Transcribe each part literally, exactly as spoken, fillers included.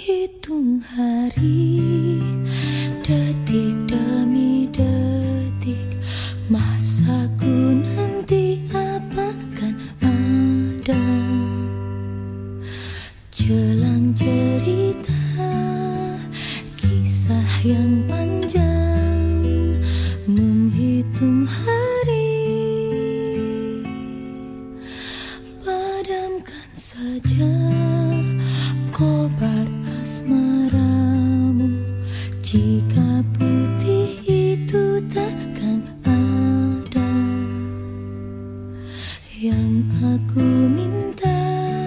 Menghitung hari, detik demi detik, masaku nanti apakan ada. Jelang cerita kisah yang panjang, menghitung hari, padamkan saja kobar asmaramu. Jika putih itu takkan ada. Yang aku minta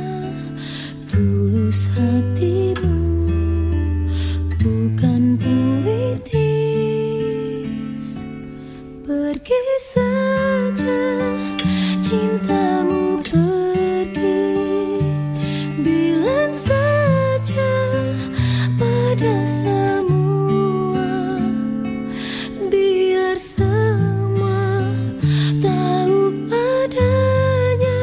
tulus hatimu, bukan puitis. Pergi saja cintamu, pergi. Bilang saja pada semua, biar semua tahu adanya.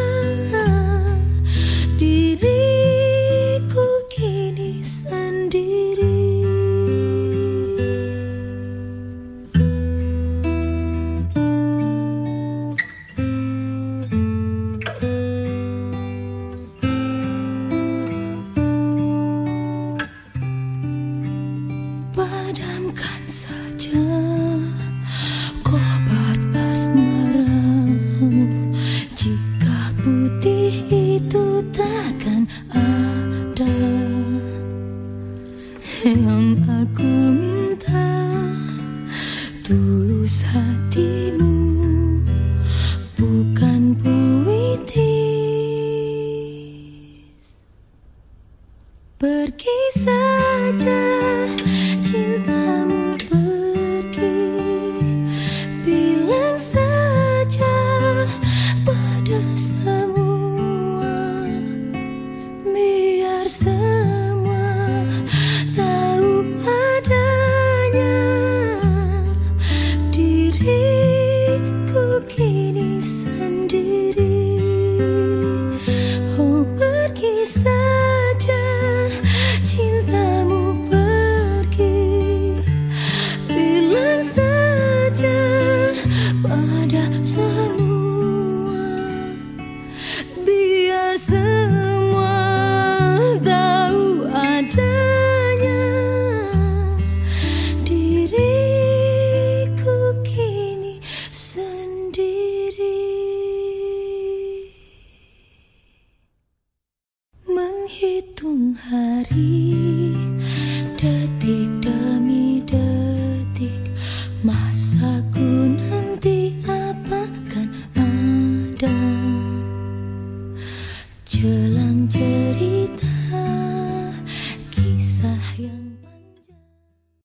Diriku kini sendiri. Padamkan saja kobar asmaramu. Jika putih itu takkan ada. Yang aku minta tulus hatimu, bukan puitis. Pergi saja cintamu, pergi. Bilang saja pada semua, biar semua tahu adanya. Diriku kini sendiri. Oh, pergi saja cintamu, pergi. Bilang saja pada semua, biar semua tahu adanya. Diriku kini sendiri. Menghitung hari, detik demi detik, masaku nanti apakan ada. Jelang cerita